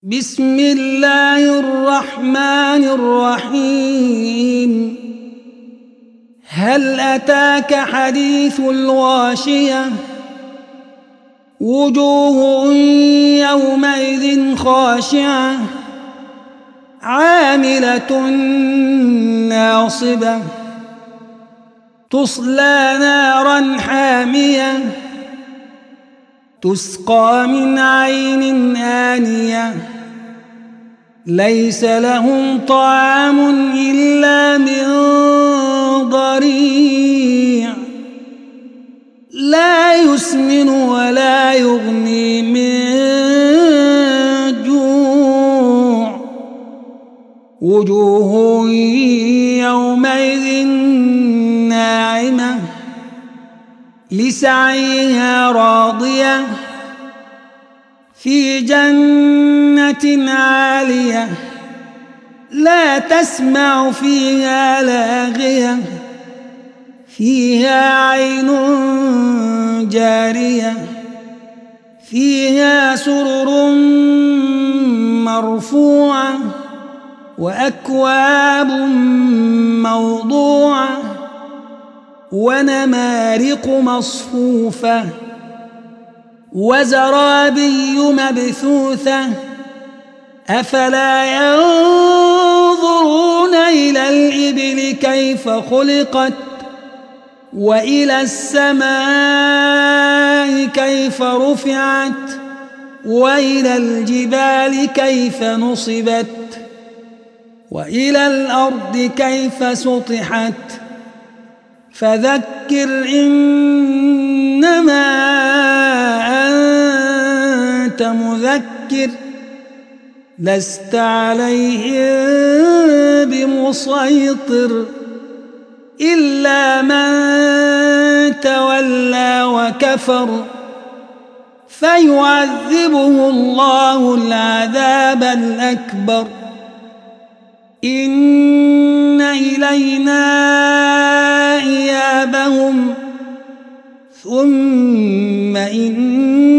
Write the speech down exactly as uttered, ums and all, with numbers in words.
بسم الله الرحمن الرحيم. هل أتاك حديث الغاشية؟ وجوه يومئذ خاشعة عاملة ناصبة تصلى نارا حامية تسقى من عين آنية ليس لهم طعام إلا من ضريع لا يسمن ولا يغني من جوع وجوه يومئذ ناعمة لسعيها راضية في جنة عالية لا تسمع فيها لاغية فيها عين جارية فيها سرر مرفوعة وأكواب موضوعة ونمارق مصفوفة وزرابي مبثوثة أفلا ينظرون إلى الإبل كيف خلقت وإلى السماء كيف رفعت وإلى الجبال كيف نصبت وإلى الأرض كيف سطحت فذكر إنما أنت مذكر لست عليهم بمسيطر إلا من تولى وكفر فيعذبه الله العذاب الأكبر إن إلينا إيابهم ثم إن